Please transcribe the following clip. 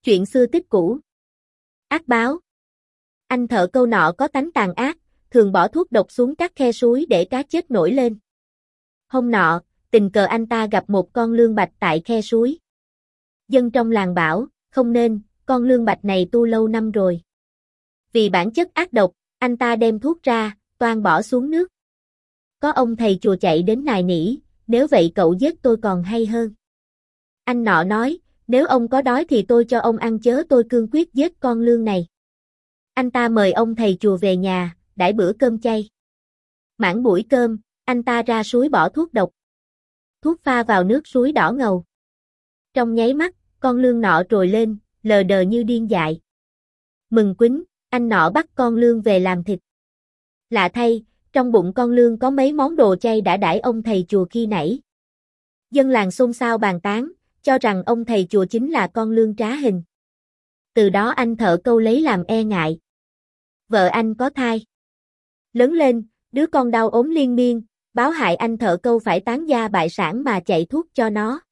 Chuyện xưa tích cũ. Ác báo. Anh thợ câu nọ có tánh tàn ác, thường bỏ thuốc độc xuống các khe suối để cá chết nổi lên. Hôm nọ, tình cờ anh ta gặp một con lương bạch tại khe suối. Dân trong làng bảo, không nên, con lương bạch này tu lâu năm rồi. Vì bản chất ác độc, anh ta đem thuốc ra, toan bỏ xuống nước. Có ông thầy chùa chạy đến nài nỉ, nếu vậy cậu giết tôi còn hay hơn. Anh nọ nói, nếu ông có đói thì tôi cho ông ăn chớ tôi cương quyết giết con lương này. Anh ta mời ông thầy chùa về nhà, đãi bữa cơm chay. Mãn buổi cơm, anh ta ra suối bỏ thuốc độc. Thuốc pha vào nước suối đỏ ngầu. Trong nháy mắt, con lương nọ trồi lên, lờ đờ như điên dại. Mừng quýnh, anh nọ bắt con lương về làm thịt. Lạ thay, trong bụng con lương có mấy món đồ chay đã đãi ông thầy chùa khi nãy. Dân làng xôn xao bàn tán, cho rằng ông thầy chùa chính là con lương trá hình. Từ đó anh thợ câu lấy làm e ngại. Vợ anh có thai. Lớn lên, đứa con đau ốm liên miên, báo hại anh thợ câu phải tán gia bại sản mà chạy thuốc cho nó.